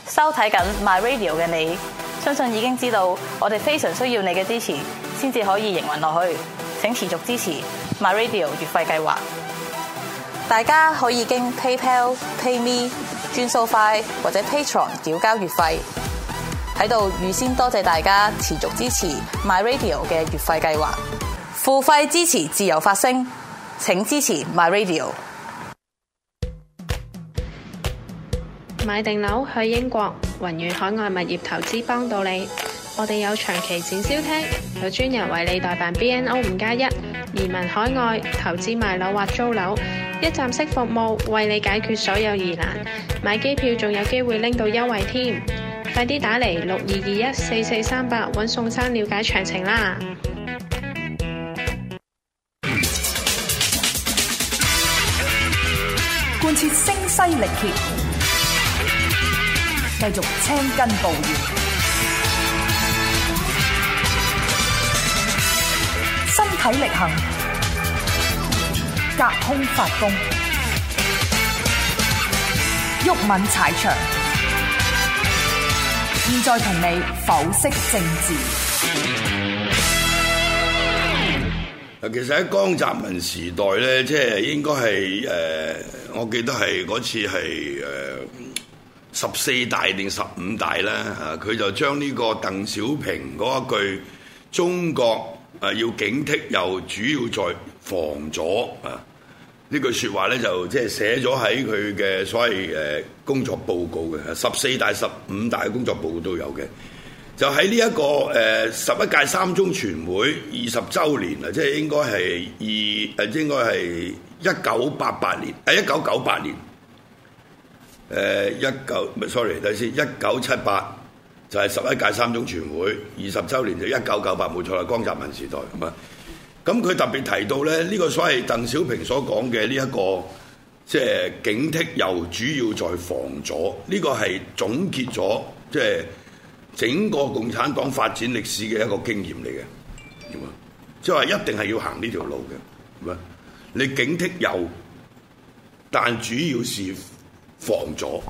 收睇緊 My Radio 嘅你，相信已經知道我哋非常需要你嘅支持，先至可以營運落去。請持續支持 My Radio 月費計劃。大家可以經 PayPal、PayMe、轉數快或者 Patreon 繳交月費。喺度預先多謝大家持續支持 My Radio 嘅月費計劃。付費支持自由發聲，請支持 My Radio。 買定樓去英國，宏遠海外物業投資幫到你。我哋有長期展銷廳，有專人為你代辦 BNO 5+1移民海外投資賣樓或租樓，一站式服務為你解決所有疑難。買機票仲有機會拎到優惠添，快啲打嚟62214438搵宋生了解詳情啦！ 貫徹聲嘶力竭，繼續青筋暴現，身體力行，隔空發功，毓民踩場。現在同你剖析政治。 其實喺江澤民時代咧，即係應該係我記得係嗰次係14大定15大啦，佢就將呢個鄧小平嗰一句中國要警惕又主要在防左呢句説話咧，就即係寫咗喺佢嘅所謂工作報告嘅14大15大嘅工作報告都有嘅。就喺呢一個11屆三中全會20週年啊，即係應該係1988年1998年睇先1978就係11屆三中全會20週年，就1998冇錯啦，江澤民時代係嘛？咁佢特別提到咧，呢個所謂鄧小平所講嘅呢一個即係警惕右主要在防左，呢個係總結咗即係整個共產黨發展歷史嘅一個經驗嚟嘅，即係話一定係要行呢條路嘅，係嘛？你警惕右，但主要是防左。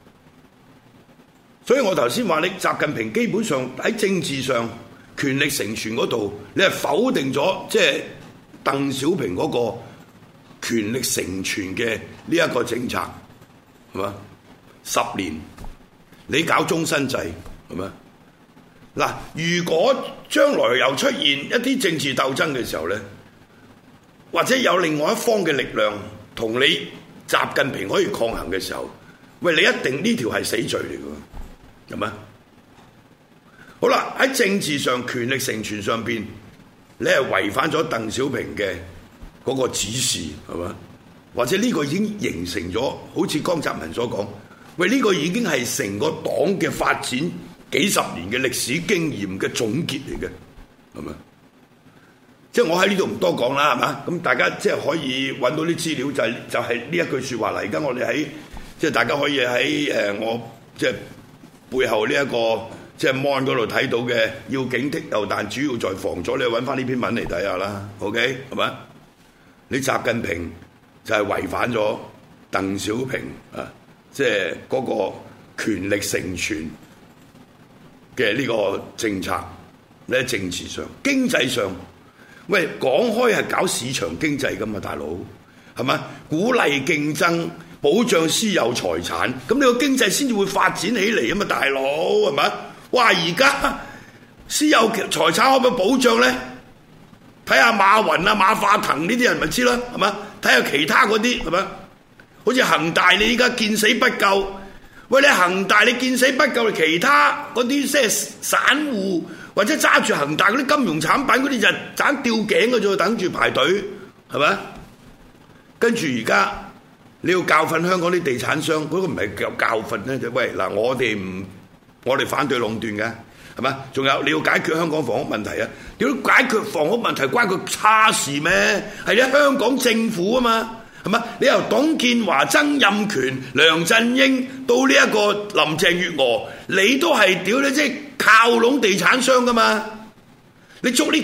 所以我頭先話你習近平基本上喺政治上權力成全嗰度，你係否定咗即係鄧小平嗰個權力成全嘅呢一個政策，係嘛？10年你搞終身制，係嘛？嗱，如果將來又出現一啲政治鬥爭嘅時候咧，或者有另外一方嘅力量同你習近平可以抗衡嘅時候，喂，你一定呢條係死罪嚟㗎，係嘛？好啦，喺政治上權力成全上邊，你係違反咗鄧小平嘅嗰個指示，係嘛？或者呢個已經形成咗，好似江澤民所講，喂，呢個已經係成個黨嘅發展幾十年嘅歷史經驗嘅總結嚟嘅，係咪？即係我喺呢度唔多講啦，係嘛？咁大家即係可以揾到啲資料，就係呢一句説話嚟。而家我哋喺即係大家可以喺我即係背後呢一個即係 mon 嗰度睇到嘅，要警惕右但主要在防左，你揾翻呢篇文嚟睇下啦。OK 係嘛？你習近平就係違反咗鄧小平啊，即係嗰個權力成全嘅呢個政策。你喺政治上、經濟上，喂，講開係搞市場經濟㗎嘛，大佬係嘛？鼓勵競爭，保障私有財產，咁你個經濟先至會發展起嚟啊嘛，大佬係嘛？哇！而家私有財產可唔可以保障咧？睇下馬雲啊、馬化騰呢啲人咪知啦，係嘛？睇下其他嗰啲係嘛？好似恒大，你依家見死不救。喂，你恒大你見死不救，其他嗰啲即係散戶或者揸住恒大嗰啲金融產品嗰啲就盞吊頸嘅啫，等住排隊係咪？跟住而家你要教訓香港啲地產商，嗰個唔係教訓咧，就喂嗱，我哋反對壟斷嘅係咪？仲有你要解決香港房屋問題啊！點解決房屋問題關佢叉事咩？係咧香港政府啊嘛。係嘛？你由董建華、曾蔭權、梁振英到呢一個林鄭月娥，你都係屌你即係靠攏地產商噶嘛？你捉呢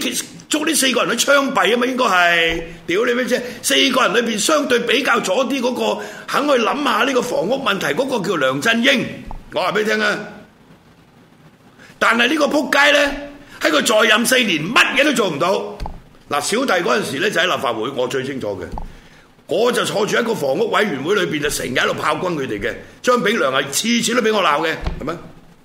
4個人去槍斃啊嘛？應該係屌你咩啫？4個人裏邊相對比較左啲嗰個，肯去諗下呢個房屋問題嗰個叫梁振英， 我話俾你聽啊！但係呢個仆街咧，喺佢在任4年，乜嘢都做唔到。嗱，小弟嗰陣時咧就喺立法會，我最清楚嘅，我就坐住喺個房屋委員會裏邊，就成日喺度炮轟佢哋嘅。張炳良係次次都俾我鬧嘅，係咪？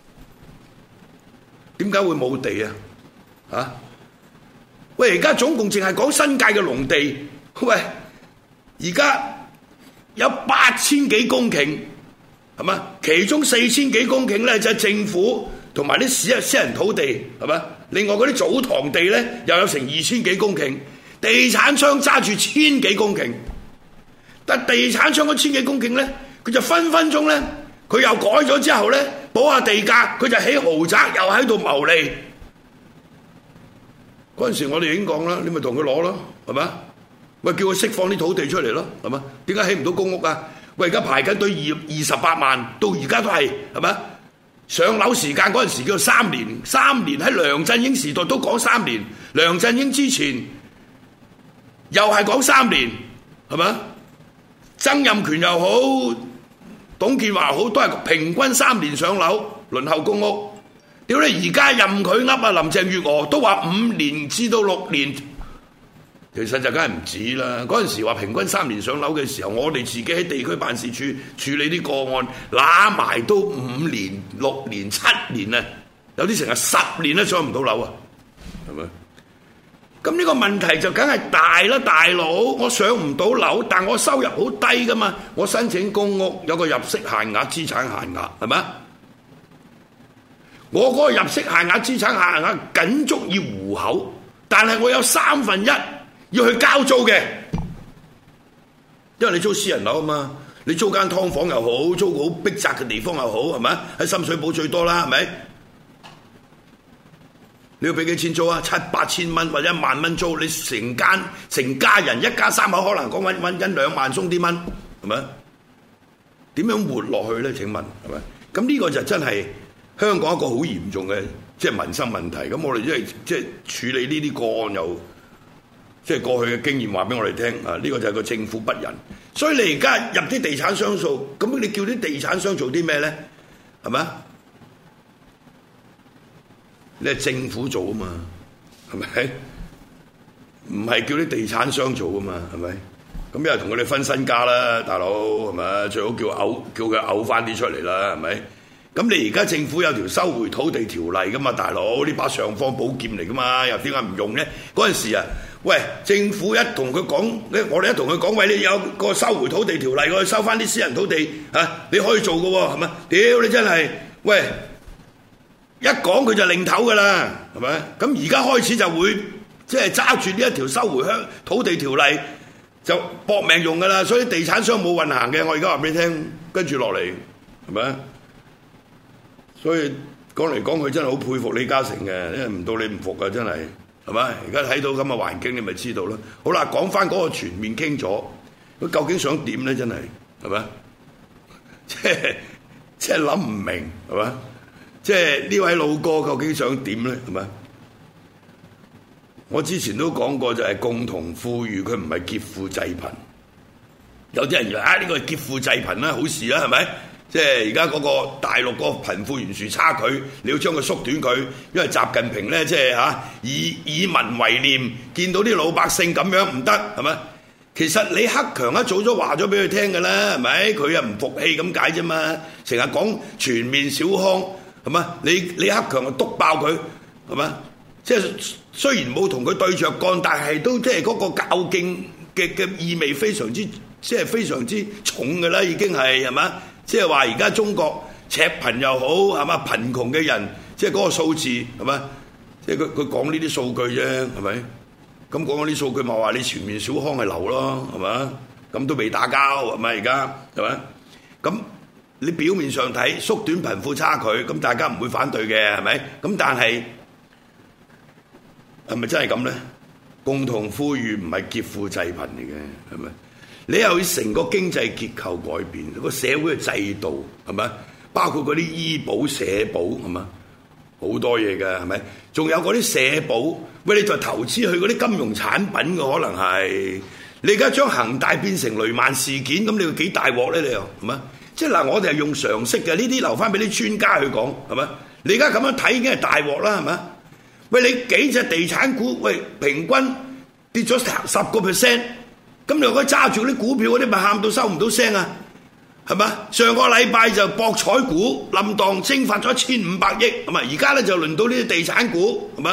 點解會冇地啊？嚇！喂，而家總共淨係講新界嘅農地，喂，而家有8000幾公頃，係嘛？其中4000幾公頃咧就係政府同埋啲私人土地，係嘛？另外嗰啲祖堂地咧又有成2000幾公頃，地產商揸住1000幾公頃，但地產商嗰1000幾公頃咧，佢就分分鐘咧，佢又改咗之後咧，補下地價，佢就起豪宅，又喺度牟利。嗰陣時我哋已經講啦，你咪同佢攞咯，係嘛？喂，叫佢釋放啲土地出嚟咯，係嘛？點解起唔到公屋啊？喂，而家排緊隊28萬，到而家都係咪？上樓時間嗰陣時叫做3年，3年喺梁振英時代都講3年，梁振英之前又係講3年，係咪？曾蔭權又好，董建華好，都係平均3年上樓輪候公屋。屌你！而家任佢噏啊，林鄭月娥都話5年至到6年，其實就梗係唔止啦。嗰陣時話平均3年上樓嘅時候，我哋自己喺地區辦事處處理啲個案，揦埋都5年、6年、7年啊，有啲成日10年都上唔到樓啊，係咪？咁呢個問題就梗係大啦，大佬！我上唔到樓，但我收入好低噶嘛，我申請公屋有個入息限額、資產限額，係咪？我嗰個入息限額、資產限額僅足以糊口，但係我有1/3要去交租嘅，因為你租私人樓啊嘛，你租間劏房又好，租個好逼窄嘅地方又好，係咪？喺深水埗最多啦，係咪？你要俾幾錢租啊？7、8千蚊或者1萬蚊租，你成家人一家3口可能講揾緊2萬鬆啲蚊，係咪？點樣活落去咧？請問係咪？咁呢個就真係香港一個好嚴重嘅即係民生問題。咁我哋即係處理呢啲個案又即係過去嘅經驗話俾我哋聽啊！呢個就係個政府不仁。所以你而家入啲地產商數，咁你叫啲地產商做啲咩咧？係咪？你係政府做啊嘛，係咪？唔係叫啲地產商做啊嘛，係咪？咁又同佢哋分身家啦，大佬係咪？最好叫佢嘔翻啲出嚟啦，係咪？咁你而家政府有條收回土地條例噶嘛，大佬呢把尚方寶劍嚟噶嘛，又點解唔用咧？嗰陣時啊，喂，政府一同佢講，我哋一同佢講，喂，你有個收回土地條例，我去收翻啲私人土地嚇，你可以做噶喎，係咪？屌你真係，喂！一講佢就擰頭噶啦，係咪？咁而家開始就會即係揸住呢一條收回土地條例就搏命用噶啦，所以地產商冇運行嘅。我而家話俾你聽，跟住落嚟係咪？所以講嚟講去真係好佩服李嘉誠嘅，因為唔到你唔服㗎，真係係咪？而家睇到咁嘅環境，你咪知道咯。好啦，講翻嗰個全面傾咗，佢究竟想點咧？真係係咪？即係諗唔明係咪？即係呢位老哥究竟想點咧？係咪？我之前都講過，就係共同富裕，佢唔係劫富濟貧。有啲人以為呢個係劫富濟貧啦，好事啦，係咪？即係而家嗰個大陸個貧富懸殊差距，你要將佢縮短佢，因為習近平咧即係以民為念，見到啲老百姓咁樣唔得，係咪？其實李克強一早都話咗俾佢聽㗎啦，係咪？佢又唔服氣咁解啫嘛，成日講全面小康。係嘛？李克強就篤爆佢，係嘛？即係雖然冇同佢對着幹，但係都即係嗰個較勁嘅意味非常之即係非常之重㗎啦，已經係嘛？即係話而家中國赤貧又好係嘛？貧窮嘅人即係嗰個數字係嘛？即係佢講呢啲數據啫，係咪？咁講嗰啲數據咪話你全面小康係流咯，係嘛？咁都未打交係咪？而家係咪？咁你表面上睇縮短貧富差距，咁大家唔會反對嘅，係咪？咁但係係咪真係咁咧？共同富裕唔係劫富濟貧嚟嘅，係咪？你又要成個經濟結構改變，個社會嘅制度係咪？包括嗰啲醫保、社保係嘛？好多嘢嘅係咪？仲有嗰啲社保，喂，你就投資去嗰啲金融產品嘅可能係，你而家將恒大變成雷曼事件，咁你要幾大鑊咧？你又係嘛？ 即係嗱，我哋係用常識嘅，呢啲留翻俾啲專家去講，係咪？你而家咁樣睇已經係大鑊啦，係咪？喂，你幾隻地產股，喂，平均跌咗10%，咁你如果揸住啲股票嗰啲，咪喊到收唔到聲啊？係咪？上個禮拜就博彩股冧檔蒸發咗1500億，係咪？而家咧就輪到呢啲地產股，係咪？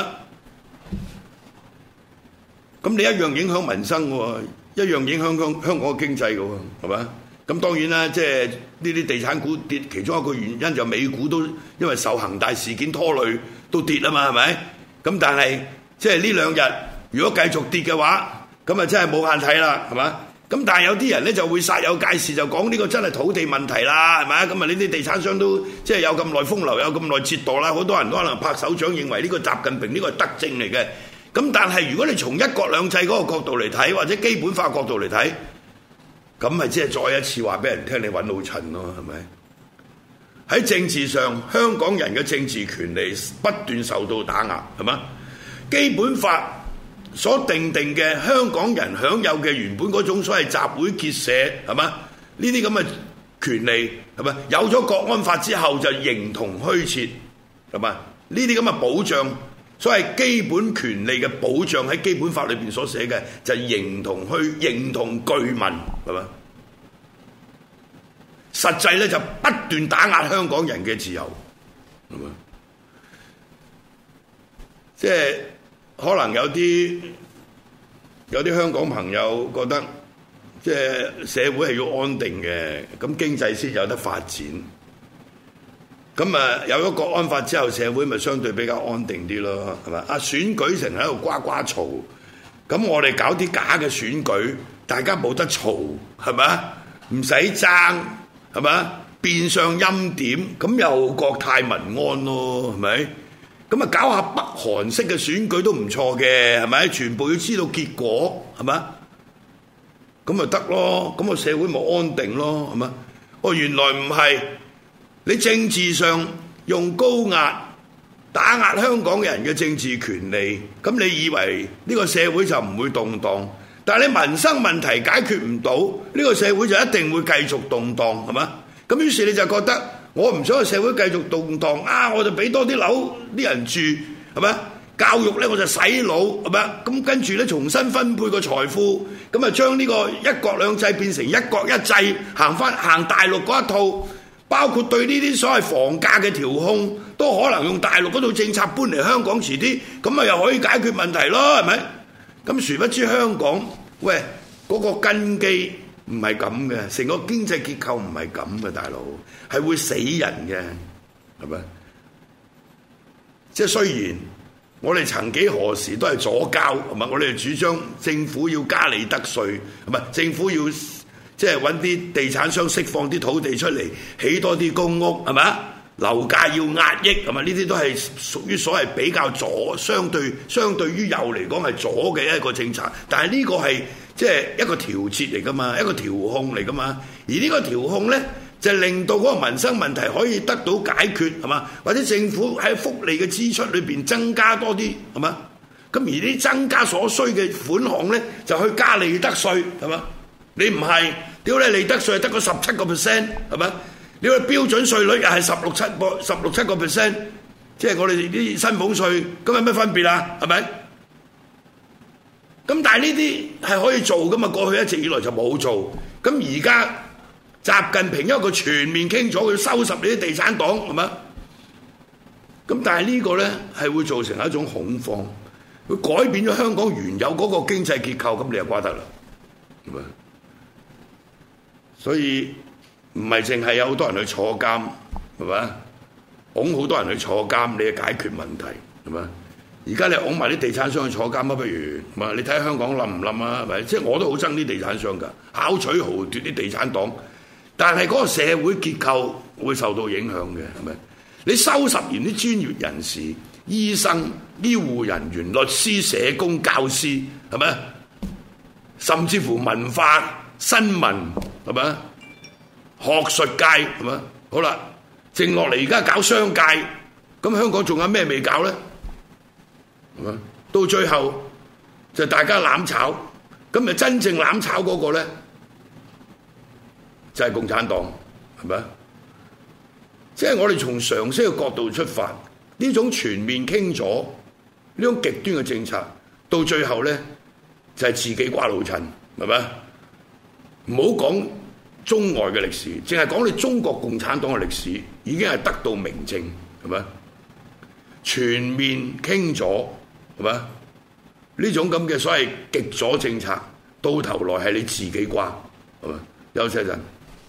咁你一樣影響民生喎，一樣影響香港嘅經濟嘅喎，係咪？咁當然啦，即係呢啲地產股跌，其中一個原因就美股都因為受恒大事件拖累都跌啊嘛，係咪？咁但係即係呢兩日如果繼續跌嘅話，咁啊真係冇眼睇啦，係嘛？咁但係有啲人咧就會煞有介事，就講呢個真係土地問題啦，係咪？咁啊呢啲地產商都即係有咁耐風流，有咁耐折墮啦，好多人都可能拍手掌，認為呢個習近平呢個係德政嚟嘅。咁但係如果你從一國兩制嗰個角度嚟睇，或者基本法角度嚟睇，咁咪即係再一次話俾人聽，你揾老襯咯，係咪？喺政治上，香港人嘅政治權利不斷受到打壓，係嘛？基本法所定嘅香港人享有嘅原本嗰種所謂集會結社，係嘛？呢啲咁嘅權利係咪？有咗國安法之後就形同虛設，係嘛？呢啲咁嘅保障，所謂基本權利嘅保障喺基本法裏邊所寫嘅就係形同具文，係嘛？實際咧就不斷打壓香港人嘅自由，係嘛？即係可能有啲香港朋友覺得，即係社會係要安定嘅，咁經濟先有得發展。咁啊，有咗國安法之後，社會咪相對比較安定啲咯，係嘛？選舉成喺度呱呱嘈，咁我哋搞啲假嘅選舉，大家冇得嘈，係咪？唔使爭。係咪？變相欽點，咁又國泰民安咯，係咪？咁啊搞下北韓式嘅選舉都唔錯嘅，係咪？全部要知道結果，係咪？咁咪得咯，咁個社會咪安定咯，係咪？哦，原來唔係，你政治上用高壓打壓香港人嘅政治權利，咁你以為呢個社會就唔會動盪？但係你民生問題解決唔到，呢個社會就一定會繼續動盪，係嘛？咁於是你就覺得我唔想個社會繼續動盪啊，我就俾多啲樓啲人住，係咪？教育咧我就洗腦，係咪？咁跟住咧重新分配個財富，咁啊將呢個一國兩制變成一國一制，行大陸嗰一套，包括對呢啲所謂房價嘅調控，都可能用大陸嗰套政策搬嚟香港遲啲，咁啊又可以解決問題咯，係咪？咁殊不知香港，喂，嗰個根基唔係咁嘅，成個經濟結構唔係咁嘅，大佬係會死人嘅，係咪？即係雖然我哋曾幾何時都係左膠，係咪？我哋主張政府要加利得稅，係咪？政府要即係揾啲地產商釋放啲土地出嚟，起多啲公屋，係咪？樓價要壓抑，係咪？呢啲都係屬於所謂比較左，相對於右嚟講係左嘅一個政策。但係呢個係即係一個調節嚟㗎嘛，一個調控嚟㗎嘛。而呢個調控呢，就令到嗰個民生問題可以得到解決，係嘛？或者政府喺福利嘅支出裏邊增加多啲，係嘛？咁而啲增加所需嘅款項呢，就去加利得稅，係嘛？你唔係，屌你利得稅得個17%，係咪？你個標準稅率又係16.7%，即係我哋啲薪俸稅，咁有咩分別啊？係咪？咁但係呢啲係可以做噶嘛？過去一直以來就冇做，咁而家習近平因為佢全面傾咗，佢收拾你啲地產黨，係咪？咁但係呢個咧係會造成一種恐慌，會改變咗香港原有嗰個經濟結構，咁你就瓜得啦，係咪？所以唔係淨係有好多人去坐監，係咪？拱好多人去坐監，你就解決問題，係咪？而家你拱埋啲地產商去坐監啊，不如你睇下香港冧唔冧啊？係咪？即係我都好憎啲地產商㗎，巧取豪奪啲地產黨，但係嗰個社會結構會受到影響嘅，係咪？你收拾完啲專業人士、醫生、醫護人員、律師、社工、教師，係咪？甚至乎文化、新聞，係咪？學術界，係咪？好啦，剩落嚟而家搞商界，咁香港仲有咩未搞咧？係咪？到最後就大家攬炒，咁咪真正攬炒嗰個咧就係共產黨， 係咪？即係我哋從常識嘅角度出發，呢種全面傾咗，呢種極端嘅政策，到最後呢，就係自己瓜老襯，係咪？唔好講中外嘅歷史，淨係講你中國共產黨嘅歷史，已經係得到明證，係咪？全面傾咗，係咪？呢種咁嘅所謂極左政策，到頭來係你自己瓜，係咪？休息一陣。